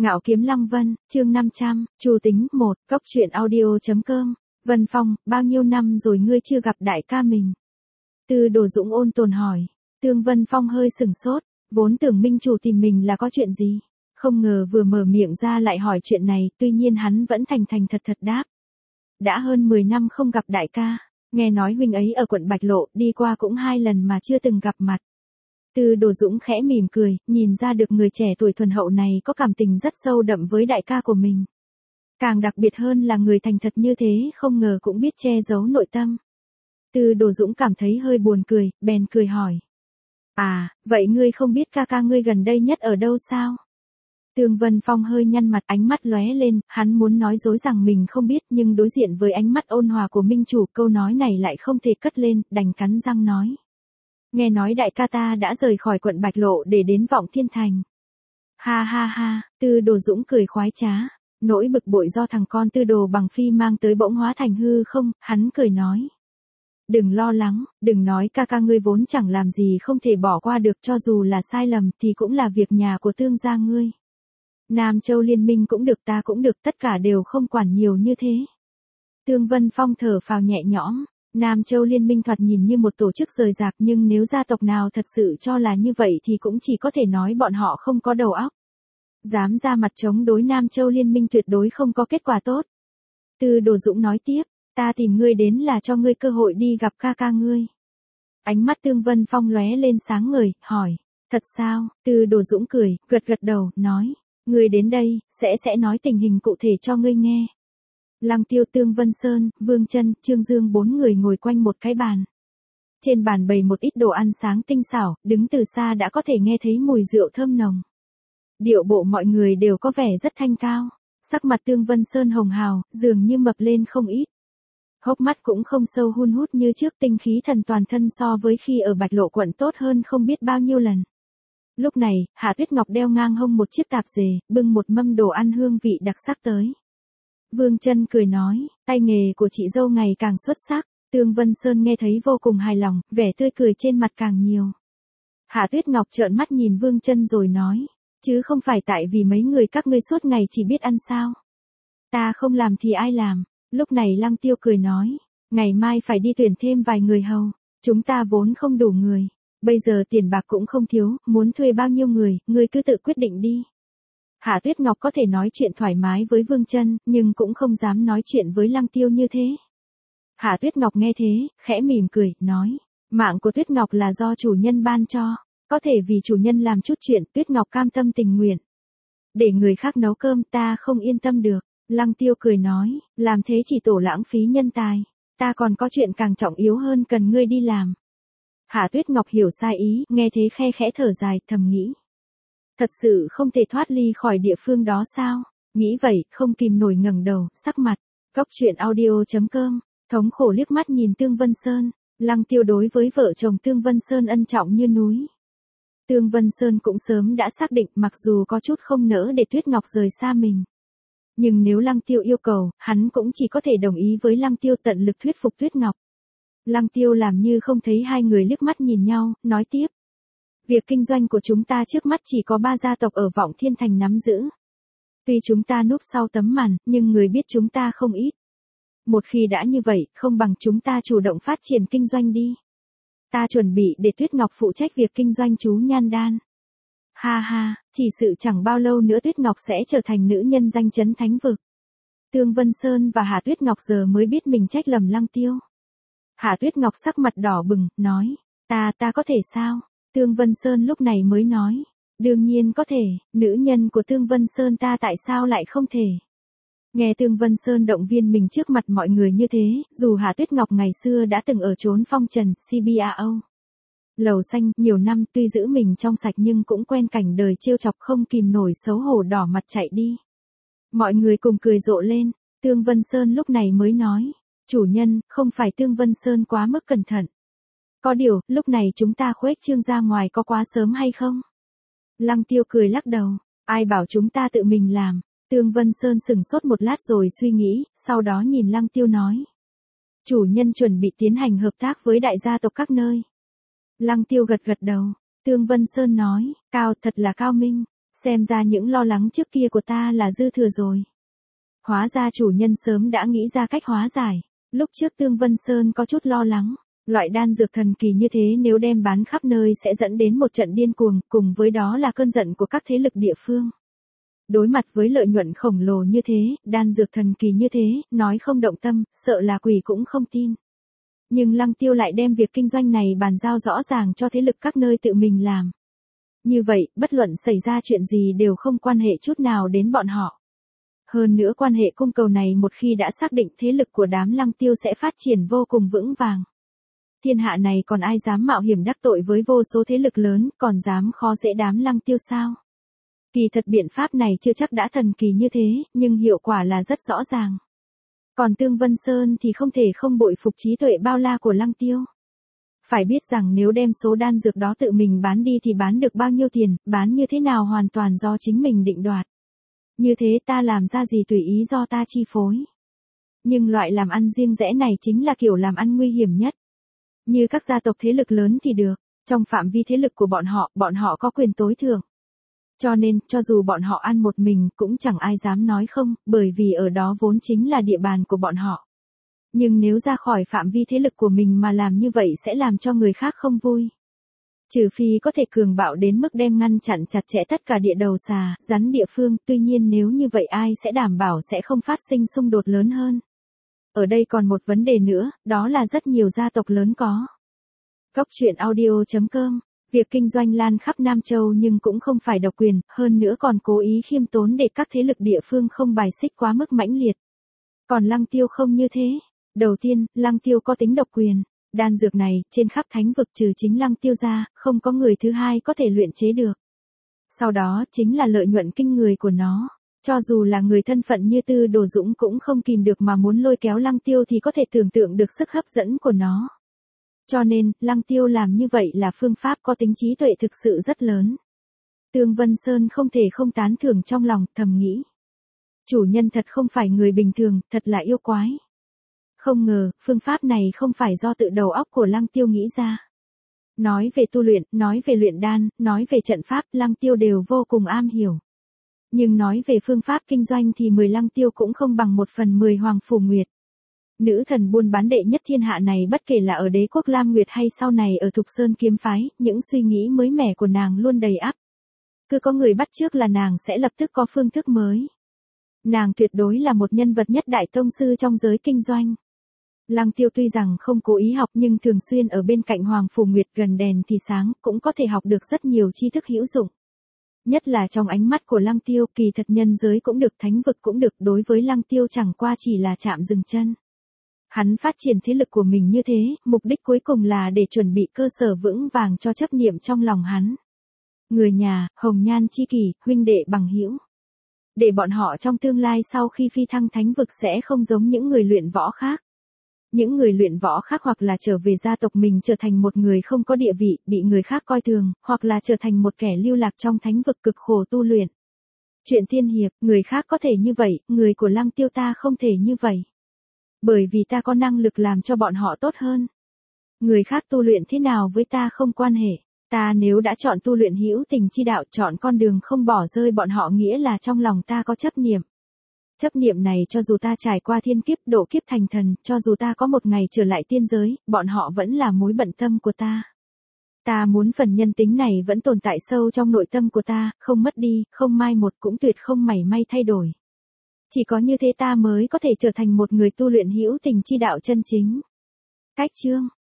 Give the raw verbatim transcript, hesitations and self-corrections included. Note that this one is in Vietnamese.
Ngạo Kiếm Lăng Vân, chương năm trăm, Trù Tính một, Cốc truyện audio.com, Vân Phong, bao nhiêu năm rồi ngươi chưa gặp đại ca mình? Tư Đồ Dũng ôn tồn hỏi. Tương Vân Phong hơi sừng sốt, vốn tưởng minh chủ tìm mình là có chuyện gì. Không ngờ vừa mở miệng ra lại hỏi chuyện này, tuy nhiên hắn vẫn thành thành thật thật đáp. Đã hơn mười năm không gặp đại ca, nghe nói huynh ấy ở quận Bạch Lộ, đi qua cũng hai lần mà chưa từng gặp mặt. Tư Đồ Dũng khẽ mỉm cười, nhìn ra được người trẻ tuổi thuần hậu này có cảm tình rất sâu đậm với đại ca của mình. Càng đặc biệt hơn là người thành thật như thế không ngờ cũng biết che giấu nội tâm. Tư Đồ Dũng cảm thấy hơi buồn cười, bèn cười hỏi. À, vậy ngươi không biết ca ca ngươi gần đây nhất ở đâu sao? Tương Vân Phong hơi nhăn mặt, ánh mắt lóe lên, hắn muốn nói dối rằng mình không biết nhưng đối diện với ánh mắt ôn hòa của minh chủ câu nói này lại không thể cất lên, đành cắn răng nói. Nghe nói đại ca ta đã rời khỏi quận Bạch Lộ để đến Vọng Thiên Thành. Ha ha ha, Tư Đồ Dũng cười khoái trá, nỗi bực bội do thằng con Tư Đồ Bằng Phi mang tới bỗng hóa thành hư không, hắn cười nói. Đừng lo lắng, đừng nói ca ca ngươi vốn chẳng làm gì không thể bỏ qua được, cho dù là sai lầm thì cũng là việc nhà của Tương gia ngươi. Nam Châu liên minh cũng được, ta cũng được, tất cả đều không quản nhiều như thế. Tương Vân Phong thở phào nhẹ nhõm. Nam Châu liên minh thoạt nhìn như một tổ chức rời rạc nhưng nếu gia tộc nào thật sự cho là như vậy thì cũng chỉ có thể nói bọn họ không có đầu óc. Dám ra mặt chống đối Nam Châu liên minh tuyệt đối không có kết quả tốt. Tư Đồ Dũng nói tiếp, ta tìm ngươi đến là cho ngươi cơ hội đi gặp ca ca ngươi. Ánh mắt Tương Vân Phong lóe lên sáng ngời, hỏi, thật sao? Tư Đồ Dũng cười, gật gật đầu, nói, ngươi đến đây, sẽ sẽ nói tình hình cụ thể cho ngươi nghe. Lăng Tiêu, Tương Vân Sơn, Vương Chân, Trương Dương bốn người ngồi quanh một cái bàn. Trên bàn bày một ít đồ ăn sáng tinh xảo, đứng từ xa đã có thể nghe thấy mùi rượu thơm nồng. Điệu bộ mọi người đều có vẻ rất thanh cao, sắc mặt Tương Vân Sơn hồng hào, dường như mập lên không ít. Hốc mắt cũng không sâu hun hút như trước, tinh khí thần toàn thân so với khi ở Bạch Lộ quận tốt hơn không biết bao nhiêu lần. Lúc này, Hạ Tuyết Ngọc đeo ngang hông một chiếc tạp dề, bưng một mâm đồ ăn hương vị đặc sắc tới. Vương Chân cười nói, tay nghề của chị dâu ngày càng xuất sắc. Tương Vân Sơn nghe thấy vô cùng hài lòng, vẻ tươi cười trên mặt càng nhiều. Hạ Tuyết Ngọc trợn mắt nhìn Vương Chân rồi nói, chứ không phải tại vì mấy người các ngươi suốt ngày chỉ biết ăn sao? Ta không làm thì ai làm? Lúc này Lăng Tiêu cười nói, ngày mai phải đi tuyển thêm vài người hầu, chúng ta vốn không đủ người, bây giờ tiền bạc cũng không thiếu, muốn thuê bao nhiêu người, ngươi cứ tự quyết định đi. Hạ Tuyết Ngọc có thể nói chuyện thoải mái với Vương Chân, nhưng cũng không dám nói chuyện với Lăng Tiêu như thế. Hạ Tuyết Ngọc nghe thế, khẽ mỉm cười, nói, mạng của Tuyết Ngọc là do chủ nhân ban cho, có thể vì chủ nhân làm chút chuyện, Tuyết Ngọc cam tâm tình nguyện. Để người khác nấu cơm ta không yên tâm được. Lăng Tiêu cười nói, làm thế chỉ tổ lãng phí nhân tài, ta còn có chuyện càng trọng yếu hơn cần ngươi đi làm. Hạ Tuyết Ngọc hiểu sai ý, nghe thế khe khẽ thở dài, thầm nghĩ. Thật sự không thể thoát ly khỏi địa phương đó sao? Nghĩ vậy, không kìm nổi ngẩng đầu, sắc mặt. Cốc truyện audio.com, thống khổ liếc mắt nhìn Tương Vân Sơn. Lăng Tiêu đối với vợ chồng Tương Vân Sơn ân trọng như núi. Tương Vân Sơn cũng sớm đã xác định, mặc dù có chút không nỡ để Tuyết Ngọc rời xa mình. Nhưng nếu Lăng Tiêu yêu cầu, hắn cũng chỉ có thể đồng ý với Lăng Tiêu, tận lực thuyết phục Tuyết Ngọc. Lăng Tiêu làm như không thấy hai người liếc mắt nhìn nhau, nói tiếp. Việc kinh doanh của chúng ta trước mắt chỉ có ba gia tộc ở Vọng Thiên Thành nắm giữ. Tuy chúng ta núp sau tấm màn, nhưng người biết chúng ta không ít. Một khi đã như vậy, không bằng chúng ta chủ động phát triển kinh doanh đi. Ta chuẩn bị để Tuyết Ngọc phụ trách việc kinh doanh chú nhan đan. Ha ha, chỉ sự chẳng bao lâu nữa Tuyết Ngọc sẽ trở thành nữ nhân danh chấn thánh vực. Tương Vân Sơn và Hạ Tuyết Ngọc giờ mới biết mình trách lầm Lăng Tiêu. Hạ Tuyết Ngọc sắc mặt đỏ bừng, nói, ta ta có thể sao? Tương Vân Sơn lúc này mới nói, đương nhiên có thể, nữ nhân của Tương Vân Sơn ta tại sao lại không thể? Nghe Tương Vân Sơn động viên mình trước mặt mọi người như thế, dù Hạ Tuyết Ngọc ngày xưa đã từng ở chốn phong trần, xê bê a o. Lầu xanh, nhiều năm tuy giữ mình trong sạch nhưng cũng quen cảnh đời trêu chọc, không kìm nổi xấu hổ đỏ mặt chạy đi. Mọi người cùng cười rộ lên, Tương Vân Sơn lúc này mới nói, chủ nhân, không phải Tương Vân Sơn quá mức cẩn thận. Có điều, lúc này chúng ta khuếch trương ra ngoài có quá sớm hay không? Lăng Tiêu cười lắc đầu, ai bảo chúng ta tự mình làm. Tương Vân Sơn sừng sốt một lát rồi suy nghĩ, sau đó nhìn Lăng Tiêu nói. Chủ nhân chuẩn bị tiến hành hợp tác với đại gia tộc các nơi. Lăng Tiêu gật gật đầu, Tương Vân Sơn nói, cao, thật là cao minh. Xem ra những lo lắng trước kia của ta là dư thừa rồi. Hóa ra chủ nhân sớm đã nghĩ ra cách hóa giải. Lúc trước Tương Vân Sơn có chút lo lắng. Loại đan dược thần kỳ như thế nếu đem bán khắp nơi sẽ dẫn đến một trận điên cuồng, cùng với đó là cơn giận của các thế lực địa phương. Đối mặt với lợi nhuận khổng lồ như thế, đan dược thần kỳ như thế, nói không động tâm, sợ là quỷ cũng không tin. Nhưng Lăng Tiêu lại đem việc kinh doanh này bàn giao rõ ràng cho thế lực các nơi tự mình làm. Như vậy, bất luận xảy ra chuyện gì đều không quan hệ chút nào đến bọn họ. Hơn nữa quan hệ cung cầu này một khi đã xác định thế lực của đám Lăng Tiêu sẽ phát triển vô cùng vững vàng. Thiên hạ này còn ai dám mạo hiểm đắc tội với vô số thế lực lớn, còn dám khó dễ đám Lăng Tiêu sao? Kỳ thật biện pháp này chưa chắc đã thần kỳ như thế, nhưng hiệu quả là rất rõ ràng. Còn Tương Vân Sơn thì không thể không bội phục trí tuệ bao la của Lăng Tiêu. Phải biết rằng nếu đem số đan dược đó tự mình bán đi thì bán được bao nhiêu tiền, bán như thế nào hoàn toàn do chính mình định đoạt. Như thế ta làm ra gì tùy ý do ta chi phối. Nhưng loại làm ăn riêng rẽ này chính là kiểu làm ăn nguy hiểm nhất. Như các gia tộc thế lực lớn thì được, trong phạm vi thế lực của bọn họ, bọn họ có quyền tối thượng. Cho nên, cho dù bọn họ ăn một mình cũng chẳng ai dám nói không, bởi vì ở đó vốn chính là địa bàn của bọn họ. Nhưng nếu ra khỏi phạm vi thế lực của mình mà làm như vậy sẽ làm cho người khác không vui. Trừ phi có thể cường bạo đến mức đem ngăn chặn chặt chẽ tất cả địa đầu xà, rắn địa phương, tuy nhiên nếu như vậy ai sẽ đảm bảo sẽ không phát sinh xung đột lớn hơn. Ở đây còn một vấn đề nữa, đó là rất nhiều gia tộc lớn có. Góc truyện audio chấm com, việc kinh doanh lan khắp Nam Châu nhưng cũng không phải độc quyền, hơn nữa còn cố ý khiêm tốn để các thế lực địa phương không bài xích quá mức mãnh liệt. Còn Lăng Tiêu không như thế. Đầu tiên, Lăng Tiêu có tính độc quyền. Đan dược này, trên khắp thánh vực trừ chính Lăng Tiêu ra, không có người thứ hai có thể luyện chế được. Sau đó, chính là lợi nhuận kinh người của nó. Cho dù là người thân phận như Tư Đồ Dũng cũng không kìm được mà muốn lôi kéo Lăng Tiêu thì có thể tưởng tượng được sức hấp dẫn của nó. Cho nên, Lăng Tiêu làm như vậy là phương pháp có tính trí tuệ thực sự rất lớn. Tương Vân Sơn không thể không tán thưởng trong lòng, thầm nghĩ. Chủ nhân thật không phải người bình thường, thật là yêu quái. Không ngờ, phương pháp này không phải do tự đầu óc của Lăng Tiêu nghĩ ra. Nói về tu luyện, nói về luyện đan, nói về trận pháp, Lăng Tiêu đều vô cùng am hiểu. Nhưng nói về phương pháp kinh doanh thì mười Lăng Tiêu cũng không bằng một phần mười Hoàng Phủ Nguyệt. Nữ thần buôn bán đệ nhất thiên hạ này bất kể là ở đế quốc Lam Nguyệt hay sau này ở Thục Sơn Kiếm Phái, những suy nghĩ mới mẻ của nàng luôn đầy ắp. Cứ có người bắt chước là nàng sẽ lập tức có phương thức mới. Nàng tuyệt đối là một nhân vật nhất đại tông sư trong giới kinh doanh. Lăng Tiêu tuy rằng không cố ý học nhưng thường xuyên ở bên cạnh Hoàng Phủ Nguyệt gần đèn thì sáng cũng có thể học được rất nhiều tri thức hữu dụng. Nhất là trong ánh mắt của Lăng Tiêu, kỳ thật nhân giới cũng được, thánh vực cũng được, đối với Lăng Tiêu chẳng qua chỉ là chạm dừng chân. Hắn phát triển thế lực của mình như thế, mục đích cuối cùng là để chuẩn bị cơ sở vững vàng cho chấp niệm trong lòng hắn. Người nhà, hồng nhan chi kỷ, huynh đệ bằng hữu. Để bọn họ trong tương lai sau khi phi thăng thánh vực sẽ không giống những người luyện võ khác. Những người luyện võ khác hoặc là trở về gia tộc mình trở thành một người không có địa vị, bị người khác coi thường, hoặc là trở thành một kẻ lưu lạc trong thánh vực cực khổ tu luyện. Chuyện tiên hiệp, người khác có thể như vậy, người của Lăng Tiêu ta không thể như vậy. Bởi vì ta có năng lực làm cho bọn họ tốt hơn. Người khác tu luyện thế nào với ta không quan hệ. Ta nếu đã chọn tu luyện hữu tình chi đạo, chọn con đường không bỏ rơi bọn họ, nghĩa là trong lòng ta có chấp niệm. Chấp niệm này cho dù ta trải qua thiên kiếp độ kiếp thành thần, cho dù ta có một ngày trở lại tiên giới, bọn họ vẫn là mối bận tâm của ta. Ta muốn phần nhân tính này vẫn tồn tại sâu trong nội tâm của ta, không mất đi, không mai một, cũng tuyệt không mảy may thay đổi. Chỉ có như thế ta mới có thể trở thành một người tu luyện hữu tình chi đạo chân chính. Cách chương